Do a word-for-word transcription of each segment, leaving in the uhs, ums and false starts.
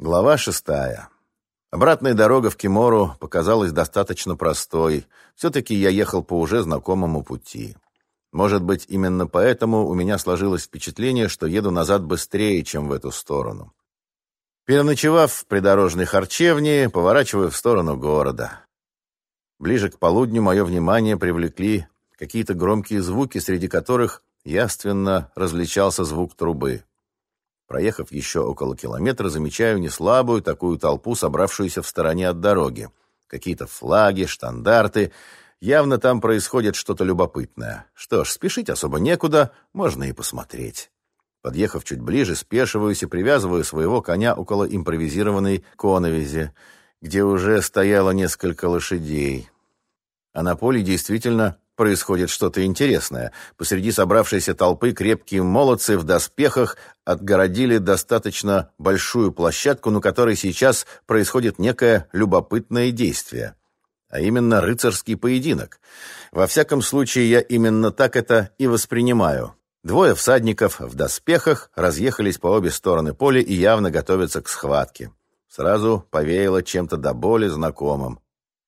Глава шестая. Обратная дорога в Кимору показалась достаточно простой. Все-таки я ехал по уже знакомому пути. Может быть, именно поэтому у меня сложилось впечатление, что еду назад быстрее, чем в эту сторону. Переночевав в придорожной харчевне, поворачиваю в сторону города. Ближе к полудню мое внимание привлекли какие-то громкие звуки, среди которых явственно различался звук трубы. Проехав еще около километра, замечаю неслабую такую толпу, собравшуюся в стороне от дороги. Какие-то флаги, штандарты. Явно там происходит что-то любопытное. Что ж, спешить особо некуда, можно и посмотреть. Подъехав чуть ближе, спешиваюсь и привязываю своего коня около импровизированной коновизи, где уже стояло несколько лошадей. А на поле действительно происходит что-то интересное. Посреди собравшейся толпы крепкие молодцы в доспехах отгородили достаточно большую площадку, на которой сейчас происходит некое любопытное действие. А именно рыцарский поединок. Во всяком случае, я именно так это и воспринимаю. Двое всадников в доспехах разъехались по обе стороны поля и явно готовятся к схватке. Сразу повеяло чем-то до боли знакомым.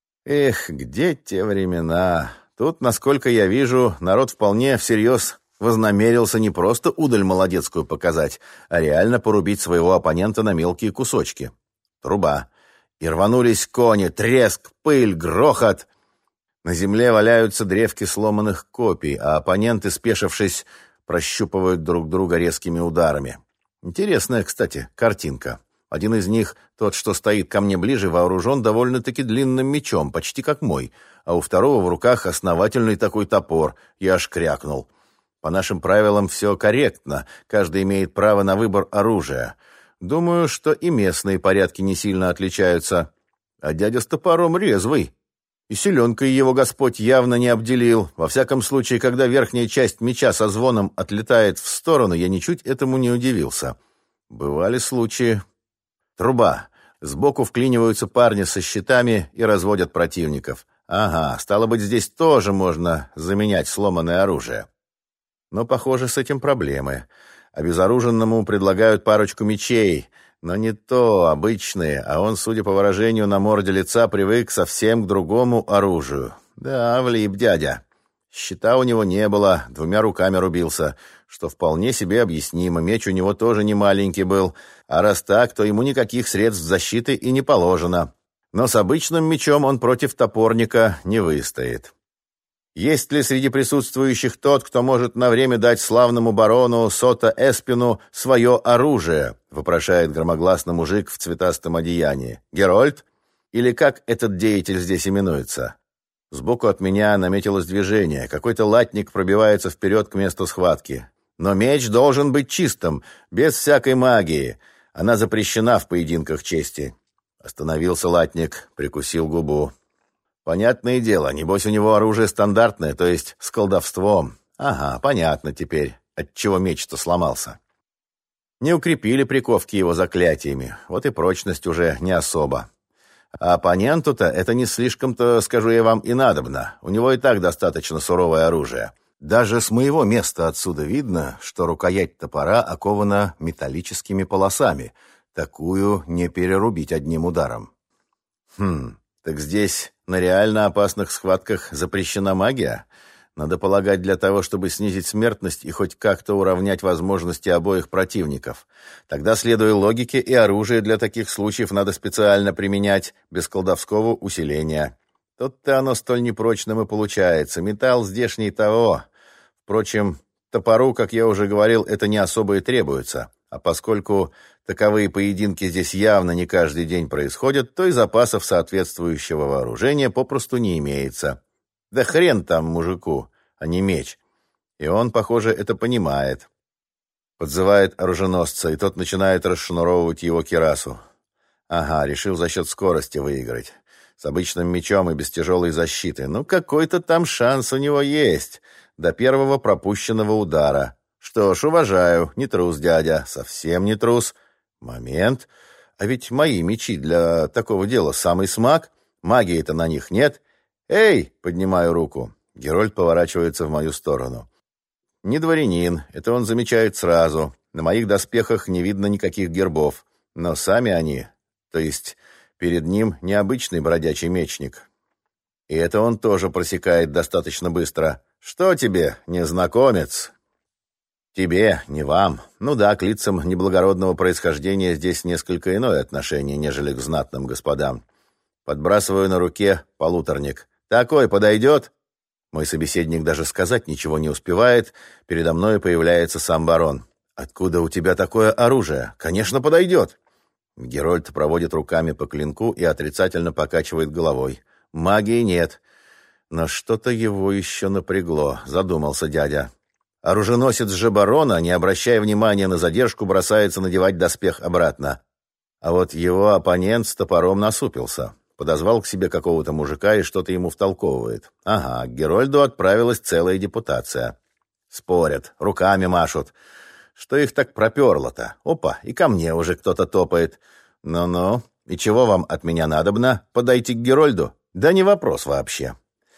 Эх, где те времена? Тут, насколько я вижу, народ вполне всерьез вознамерился не просто удаль молодецкую показать, а реально порубить своего оппонента на мелкие кусочки. Труба. И рванулись кони, треск, пыль, грохот. На земле валяются древки сломанных копий, а оппоненты, спешившись, прощупывают друг друга резкими ударами. Интересная, кстати, картинка. Один из них, тот, что стоит ко мне ближе, вооружен довольно-таки длинным мечом, почти как мой, а у второго в руках основательный такой топор. Я аж крякнул. По нашим правилам все корректно, каждый имеет право на выбор оружия. Думаю, что и местные порядки не сильно отличаются. А дядя с топором резвый. И силенкой его Господь явно не обделил. Во всяком случае, когда верхняя часть меча со звоном отлетает в сторону, я ничуть этому не удивился. Бывали случаи. Труба. Сбоку вклиниваются парни со щитами и разводят противников. Ага, стало быть, здесь тоже можно заменять сломанное оружие. Но, похоже, с этим проблемы. Обезоруженному предлагают парочку мечей, но не то, обычные, а он, судя по выражению на морде лица, привык совсем к другому оружию. Да, влип дядя. Щита у него не было, двумя руками рубился, что вполне себе объяснимо, меч у него тоже не маленький был, а раз так, то ему никаких средств защиты и не положено. Но с обычным мечом он против топорника не выстоит. Есть ли среди присутствующих тот, кто может на время дать славному барону Сота Эспину свое оружие? Вопрошает громогласно мужик в цветастом одеянии. Герольд? Или как этот деятель здесь именуется? Сбоку от меня наметилось движение. Какой-то латник пробивается вперед к месту схватки. Но меч должен быть чистым, без всякой магии. Она запрещена в поединках чести. Остановился латник, прикусил губу. Понятное дело, небось у него оружие стандартное, то есть с колдовством. Ага, понятно теперь, отчего меч-то сломался. Не укрепили приковки его заклятиями, вот и прочность уже не особо. А оппоненту-то это не слишком-то, скажу я вам, и надобно. У него и так достаточно суровое оружие. Даже с моего места отсюда видно, что рукоять топора окована металлическими полосами. Такую не перерубить одним ударом. Хм, так здесь на реально опасных схватках запрещена магия? Надо полагать, для того, чтобы снизить смертность и хоть как-то уравнять возможности обоих противников. Тогда, следуя логике, и оружие для таких случаев надо специально применять, без колдовского усиления. Тут-то оно столь непрочным и получается. Металл здешний того. Впрочем, топору, как я уже говорил, это не особо и требуется. А поскольку таковые поединки здесь явно не каждый день происходят, то и запасов соответствующего вооружения попросту не имеется. Да хрен там мужику, а не меч. И он, похоже, это понимает. Подзывает оруженосца, и тот начинает расшнуровывать его кирасу. Ага, решил за счет скорости выиграть. С обычным мечом и без тяжелой защиты. Ну, какой-то там шанс у него есть. До первого пропущенного удара. Что ж, уважаю, не трус дядя, совсем не трус. Момент. А ведь мои мечи для такого дела самый смак. Магии-то на них нет. «Эй!» — поднимаю руку. Герольд поворачивается в мою сторону. Не дворянин, это он замечает сразу. На моих доспехах не видно никаких гербов. Но сами они, то есть перед ним необычный бродячий мечник. И это он тоже просекает достаточно быстро. «Что тебе, незнакомец?» «Тебе, не вам. Ну да, к лицам неблагородного происхождения здесь несколько иное отношение, нежели к знатным господам. Подбрасываю на руке полуторник. Такой подойдет?» Мой собеседник даже сказать ничего не успевает. Передо мной появляется сам барон. «Откуда у тебя такое оружие? Конечно, подойдет!» Герольд проводит руками по клинку и отрицательно покачивает головой. «Магии нет». Но что-то его еще напрягло, задумался дядя. Оруженосец же барона, не обращая внимания на задержку, бросается надевать доспех обратно. А вот его оппонент с топором насупился. Подозвал к себе какого-то мужика и что-то ему втолковывает. Ага, к Герольду отправилась целая депутация. Спорят, руками машут. Что их так проперло-то? Опа, и ко мне уже кто-то топает. Ну-ну, и чего вам от меня надобно? Подойти к Герольду? Да не вопрос вообще.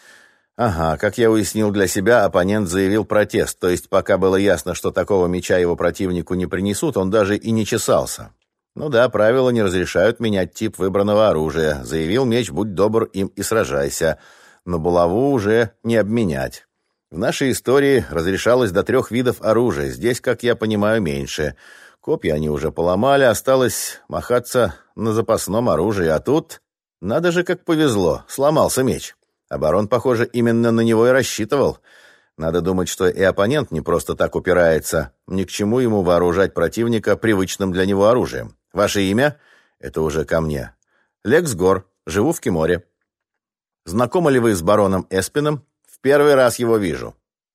Ага, как я уяснил для себя, оппонент заявил протест, то есть пока было ясно, что такого меча его противнику не принесут, он даже и не чесался. Ну да, правила не разрешают менять тип выбранного оружия. Заявил меч, будь добр, им и сражайся. Но булаву уже не обменять. В нашей истории разрешалось до трех видов оружия, здесь, как я понимаю, меньше. Копья они уже поломали, осталось махаться на запасном оружии, а тут, надо же, как повезло, сломался меч. А барон, похоже, именно на него и рассчитывал. Надо думать, что и оппонент не просто так упирается. Ни к чему ему вооружать противника привычным для него оружием. Ваше имя? Это уже ко мне. Лекс Гор. Живу в Киморе. Знакомы ли вы с бароном Эспином? В первый раз его вижу.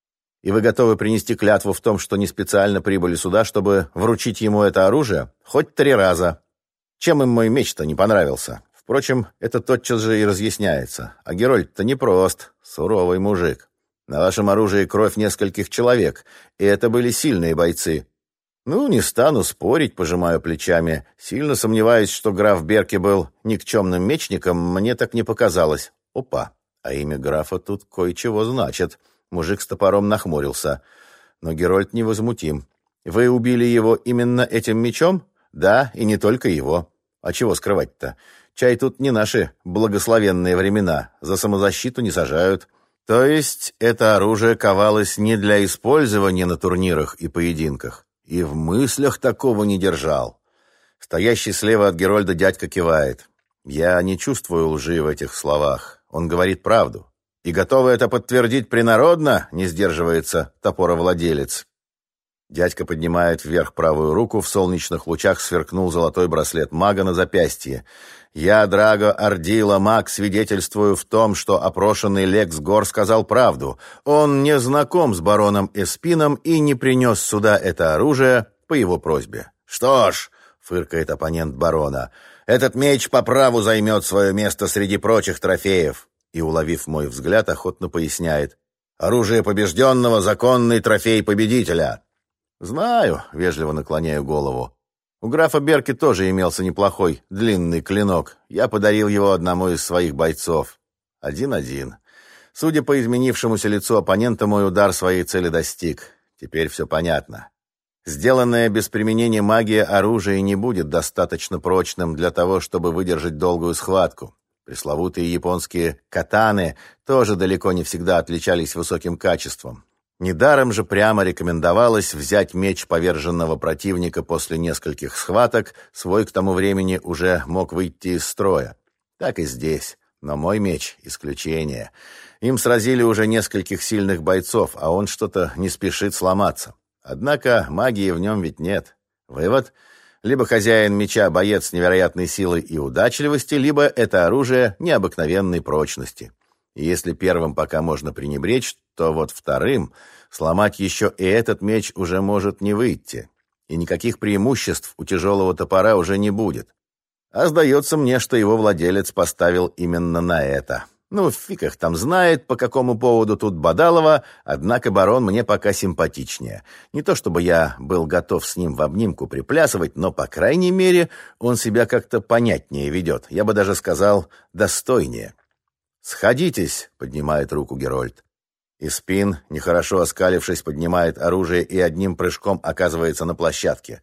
И вы готовы принести клятву в том, что не специально прибыли сюда, чтобы вручить ему это оружие? Хоть три раза. Чем им мой меч-то не понравился? Впрочем, это тотчас же и разъясняется. А Герольд-то непрост, суровый мужик. На вашем оружии кровь нескольких человек, и это были сильные бойцы. Ну, не стану спорить, пожимаю плечами. Сильно сомневаюсь, что граф Берки был никчемным мечником, мне так не показалось. Опа, а имя графа тут кое-чего значит. Мужик с топором нахмурился. Но Герольд невозмутим. Вы убили его именно этим мечом? Да, и не только его. А чего скрывать-то? Чай тут не наши благословенные времена. За самозащиту не сажают. То есть это оружие ковалось не для использования на турнирах и поединках. И в мыслях такого не держал. Стоящий слева от Герольда дядька кивает. Я не чувствую лжи в этих словах. Он говорит правду. И готовы это подтвердить принародно, не сдерживается топоровладелец. Дядька поднимает вверх правую руку, в солнечных лучах сверкнул золотой браслет мага на запястье. «Я, Драго Ардила, маг, свидетельствую в том, что опрошенный Лекс Гор сказал правду. Он не знаком с бароном Эспином и не принес сюда это оружие по его просьбе». «Что ж», — фыркает оппонент барона, — «этот меч по праву займет свое место среди прочих трофеев». И, уловив мой взгляд, охотно поясняет. «Оружие побежденного — законный трофей победителя». «Знаю», — вежливо наклоняю голову. «У графа Берки тоже имелся неплохой длинный клинок. Я подарил его одному из своих бойцов. Один-один. Судя по изменившемуся лицу оппонента, мой удар своей цели достиг. Теперь все понятно. Сделанное без применения магии оружие не будет достаточно прочным для того, чтобы выдержать долгую схватку. Пресловутые японские катаны тоже далеко не всегда отличались высоким качеством. Недаром же прямо рекомендовалось взять меч поверженного противника после нескольких схваток, свой к тому времени уже мог выйти из строя. Так и здесь. Но мой меч — исключение. Им сразили уже нескольких сильных бойцов, а он что-то не спешит сломаться. Однако магии в нем ведь нет. Вывод — либо хозяин меча боец с невероятной силой и удачливости, либо это оружие необыкновенной прочности. И если первым пока можно пренебречь, то вот вторым сломать еще и этот меч уже может не выйти. И никаких преимуществ у тяжелого топора уже не будет. А сдается мне, что его владелец поставил именно на это. Ну, фиг их там знает, по какому поводу тут Бадалова, однако барон мне пока симпатичнее. Не то чтобы я был готов с ним в обнимку приплясывать, но, по крайней мере, он себя как-то понятнее ведет. Я бы даже сказал, достойнее. «Сходитесь», — поднимает руку Герольд. Эспин, нехорошо оскалившись, поднимает оружие и одним прыжком оказывается на площадке.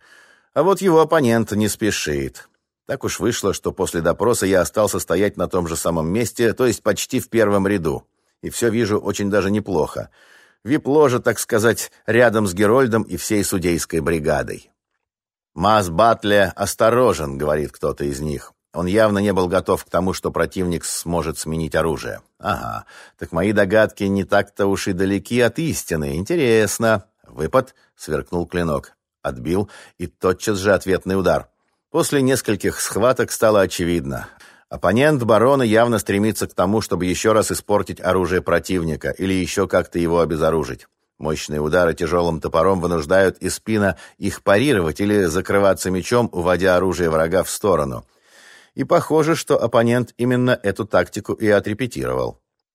А вот его оппонент не спешит. Так уж вышло, что после допроса я остался стоять на том же самом месте, то есть почти в первом ряду. И все вижу очень даже неплохо. Вип-ложа, так сказать, рядом с Герольдом и всей судейской бригадой. «Маз Батле осторожен», — говорит кто-то из них. Он явно не был готов к тому, что противник сможет сменить оружие. Ага, так мои догадки не так-то уж и далеки от истины. Интересно. Выпад, сверкнул клинок. Отбил, и тотчас же ответный удар. После нескольких схваток стало очевидно. Оппонент барона явно стремится к тому, чтобы еще раз испортить оружие противника или еще как-то его обезоружить. Мощные удары тяжелым топором вынуждают Испина их парировать или закрываться мечом, уводя оружие врага в сторону. И похоже, что оппонент именно эту тактику и отрепетировал.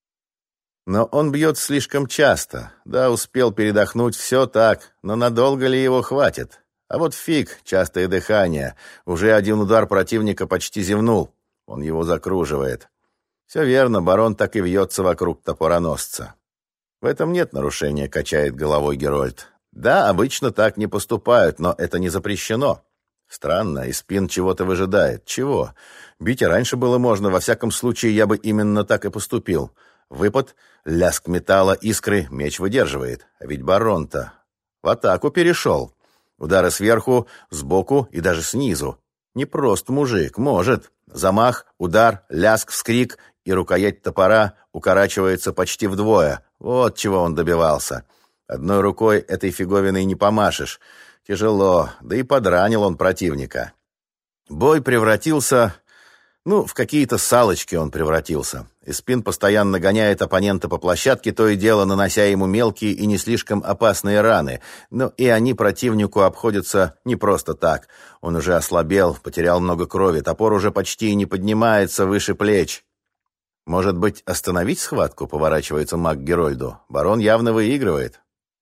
Но он бьет слишком часто. Да, успел передохнуть, все так, но надолго ли его хватит? А вот фиг, частое дыхание. Уже один удар противника почти зевнул. Он его закруживает. Все верно, барон так и вьется вокруг топороносца. В этом нет нарушения, качает головой Герольд. Да, обычно так не поступают, но это не запрещено. Странно, Испин чего-то выжидает. Чего? Бить и раньше было можно, во всяком случае я бы именно так и поступил. Выпад, лязг металла, искры, меч выдерживает. А ведь барон-то в атаку перешел. Удары сверху, сбоку и даже снизу. Не просто мужик, может. Замах, удар, лязг, вскрик, и рукоять топора укорачивается почти вдвое. Вот чего он добивался. Одной рукой этой фиговиной не помашешь. Тяжело, да и подранил он противника. Бой превратился... Ну, в какие-то салочки он превратился. Испин постоянно гоняет оппонента по площадке, то и дело нанося ему мелкие и не слишком опасные раны. Но и они противнику обходятся не просто так. Он уже ослабел, потерял много крови, топор уже почти не поднимается выше плеч. Может быть, остановить схватку, поворачивается маг к Герольду. Барон явно выигрывает.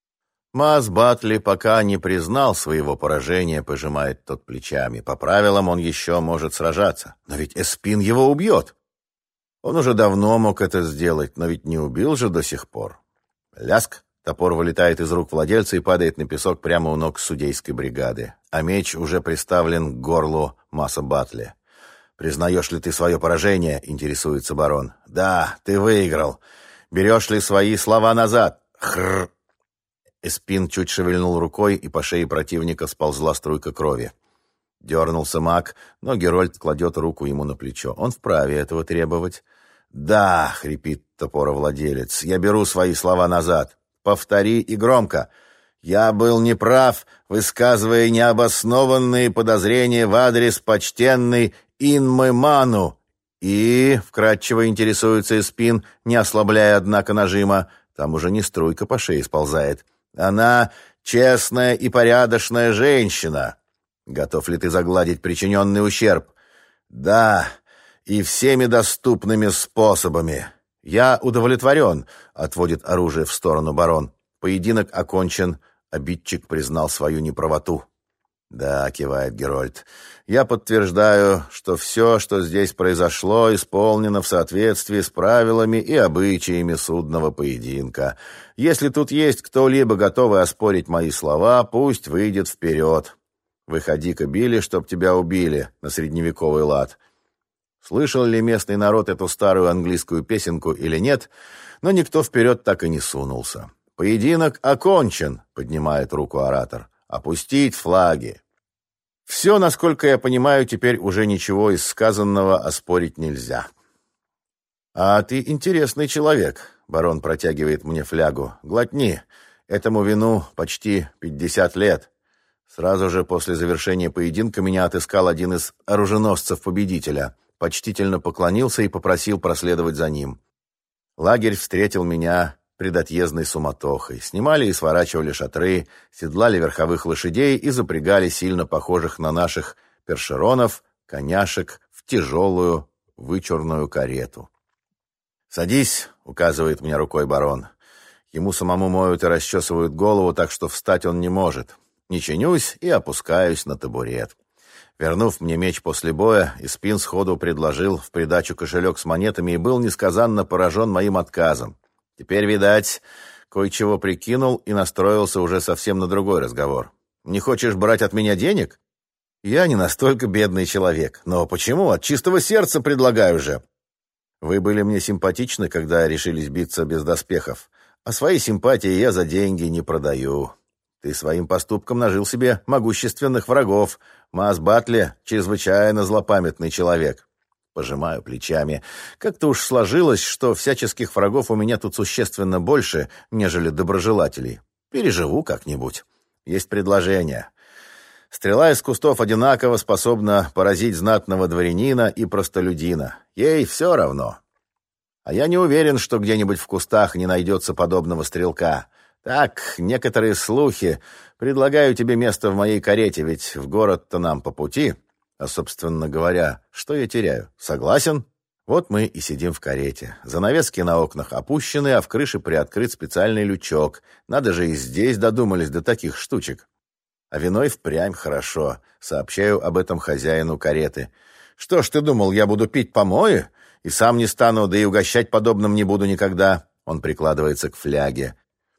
Маз Батли пока не признал своего поражения, пожимает тот плечами. По правилам он еще может сражаться. Но ведь Эспин его убьет. Он уже давно мог это сделать, но ведь не убил же до сих пор. Ляск. Топор вылетает из рук владельца и падает на песок прямо у ног судейской бригады. А меч уже приставлен к горлу Маса Батли. «Признаешь ли ты свое поражение?» — интересуется барон. «Да, ты выиграл. Берешь ли свои слова назад?» «Хрррр!» Эспин чуть шевельнул рукой, и по шее противника сползла струйка крови. Дернулся маг, но Герольд кладет руку ему на плечо. Он вправе этого требовать. «Да!» — хрипит топоровладелец. «Я беру свои слова назад. Повтори и громко. Я был неправ, высказывая необоснованные подозрения в адрес почтенной Инмы Ману». И, вкратчиво интересуется Эспин, не ослабляя, однако, нажима, там уже не струйка по шее сползает. «Она честная и порядочная женщина. Готов ли ты загладить причиненный ущерб?» «Да, и всеми доступными способами». «Я удовлетворен», — отводит оружие в сторону барон. Поединок окончен, обидчик признал свою неправоту. «Да», — кивает Герольд, — «я подтверждаю, что все, что здесь произошло, исполнено в соответствии с правилами и обычаями судного поединка. Если тут есть кто-либо, готовый оспорить мои слова, пусть выйдет вперед. Выходи-ка, Билли, чтоб тебя убили», на средневековый лад. Слышал ли местный народ эту старую английскую песенку или нет, но никто вперед так и не сунулся. «Поединок окончен», — поднимает руку оратор. «Опустить флаги». Все, насколько я понимаю, теперь уже ничего из сказанного оспорить нельзя. «А ты интересный человек», — барон протягивает мне флягу. «Глотни. Этому вину почти пятьдесят лет. Сразу же после завершения поединка меня отыскал один из оруженосцев победителя, почтительно поклонился и попросил проследовать за ним. Лагерь встретил меня предотъездной суматохой. Снимали и сворачивали шатры, седлали верховых лошадей и запрягали сильно похожих на наших першеронов, коняшек в тяжелую вычурную карету. «Садись», — указывает мне рукой барон. Ему самому моют и расчесывают голову, так что встать он не может. Не чинюсь и опускаюсь на табурет. Вернув мне меч после боя, Испин сходу предложил в придачу кошелек с монетами и был несказанно поражен моим отказом. Теперь, видать, кое-чего прикинул и настроился уже совсем на другой разговор. «Не хочешь брать от меня денег? Я не настолько бедный человек. Но почему? От чистого сердца предлагаю же. Вы были мне симпатичны, когда решились биться без доспехов. А свои симпатии я за деньги не продаю. Ты своим поступком нажил себе могущественных врагов. Маас Батле — чрезвычайно злопамятный человек. Пожимаю плечами. Как-то уж сложилось, что всяческих врагов у меня тут существенно больше, нежели доброжелателей. Переживу как-нибудь. Есть предложение. Стрела из кустов одинаково способна поразить знатного дворянина и простолюдина. Ей все равно. А я не уверен, что где-нибудь в кустах не найдется подобного стрелка. Так, некоторые слухи. Предлагаю тебе место в моей карете, ведь в город-то нам по пути. А, собственно говоря, что я теряю? Согласен? Вот мы и сидим в карете. Занавески на окнах опущены, а в крыше приоткрыт специальный лючок. Надо же, и здесь додумались до таких штучек. А вино и впрямь хорошо. Сообщаю об этом хозяину кареты. Что ж ты думал, я буду пить помои? И сам не стану, да и угощать подобным не буду никогда. Он прикладывается к фляге.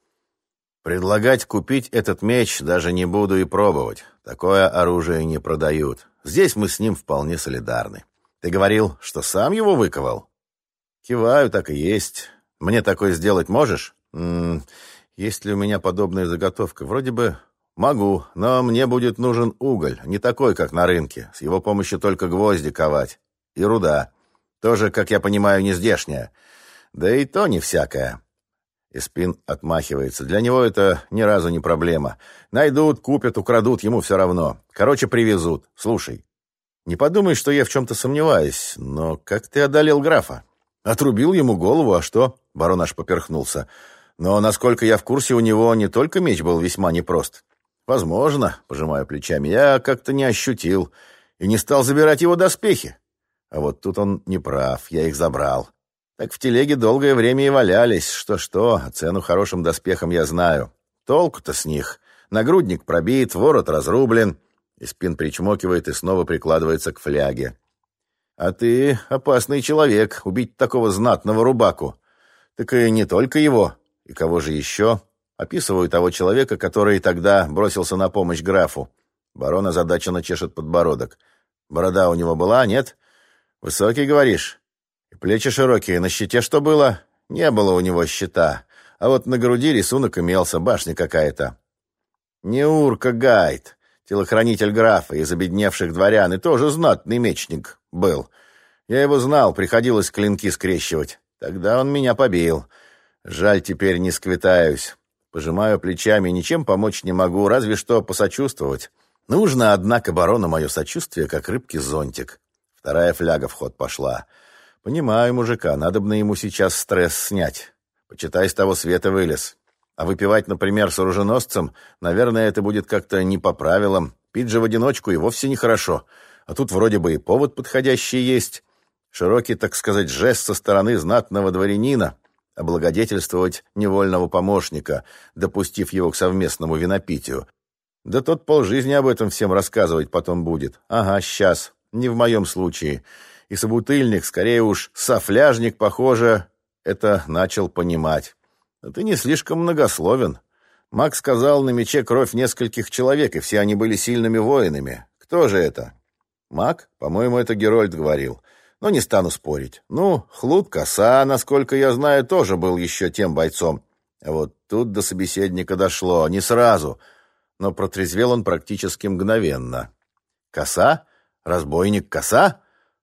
Предлагать купить этот меч даже не буду и пробовать. Такое оружие не продают. Здесь мы с ним вполне солидарны. Ты говорил, что сам его выковал? Киваю, так и есть. Мне такое сделать можешь? М-м, есть ли у меня подобная заготовка? Вроде бы могу, но мне будет нужен уголь, не такой, как на рынке. С его помощью только гвозди ковать. И руда. Тоже, как я понимаю, не здешняя. Да и то не всякая. Испин отмахивается. Для него это ни разу не проблема. Найдут, купят, украдут, ему все равно. Короче, привезут. Слушай, не подумай, что я в чем-то сомневаюсь, но как ты одолел графа? Отрубил ему голову, а что? Барон аж поперхнулся. Но, насколько я в курсе, у него не только меч был весьма непрост. Возможно, пожимаю плечами, я как-то не ощутил и не стал забирать его доспехи. А вот тут он не прав, я их забрал. Так в телеге долгое время и валялись. Что-что, а цену хорошим доспехам я знаю. Толку-то с них. Нагрудник пробит, ворот разрублен. Испин причмокивает и снова прикладывается к фляге. А ты опасный человек, убить такого знатного рубаку. Так и не только его. И кого же еще? Описываю того человека, который тогда бросился на помощь графу. Барон озадаченно чешет подбородок. Борода у него была, нет? Высокий, говоришь? И плечи широкие. На щите что было? Не было у него щита. А вот на груди рисунок имелся, башня какая-то. Неурка Гайд, телохранитель графа из обедневших дворян, и тоже знатный мечник был. Я его знал, приходилось клинки скрещивать. Тогда он меня побил. Жаль, теперь не сквитаюсь. Пожимаю плечами, ничем помочь не могу, разве что посочувствовать. Нужно, однако, барону мое сочувствие, как рыбке зонтик. Вторая фляга в ход пошла. Понимаю мужика, надобно ему сейчас стресс снять. Почитай, с того света вылез. А выпивать, например, с оруженосцем, наверное, это будет как-то не по правилам. Пить же в одиночку и вовсе нехорошо. А тут вроде бы и повод подходящий есть. Широкий, так сказать, жест со стороны знатного дворянина. Облагодетельствовать невольного помощника, допустив его к совместному винопитию. Да тот полжизни об этом всем рассказывать потом будет. Ага, сейчас. Не в моем случае. И собутыльник, скорее уж софляжник, похоже, это начал понимать. Но ты не слишком многословен. Маг сказал, на мече кровь нескольких человек, и все они были сильными воинами. Кто же это? Маг? По-моему, это Герольд говорил. Но не стану спорить. Ну, Хлуд Коса, насколько я знаю, тоже был еще тем бойцом. А вот тут до собеседника дошло. Не сразу. Но протрезвел он практически мгновенно. Коса? Разбойник Коса?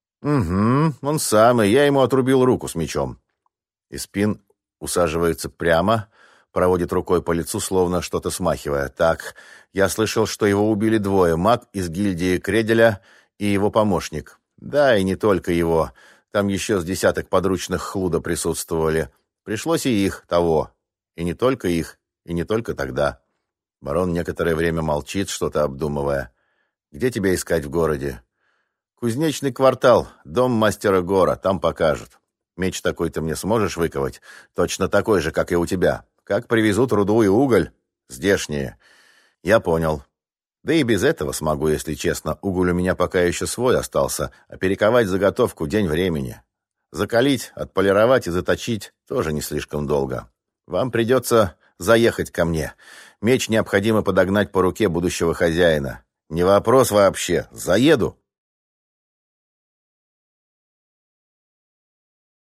Угу, он самый. Я ему отрубил руку с мечом. Испин усаживается прямо, проводит рукой по лицу, словно что-то смахивая. Так, я слышал, что его убили двое. Маг из гильдии Кределя и его помощник. Да, и не только его. Там еще с десяток подручных Хлуда присутствовали. Пришлось и их, того. И не только их, и не только тогда. Барон некоторое время молчит, что-то обдумывая. Где тебя искать в городе? Кузнечный квартал, дом мастера Гора, там покажут. Меч такой ты мне сможешь выковать? Точно такой же, как и у тебя. Как привезут руду и уголь? Здешние. Я понял. Да и без этого смогу, если честно. Уголь у меня пока еще свой остался, а перековать заготовку день времени. Закалить, отполировать и заточить тоже не слишком долго. Вам придется заехать ко мне. Меч необходимо подогнать по руке будущего хозяина. Не вопрос вообще. Заеду.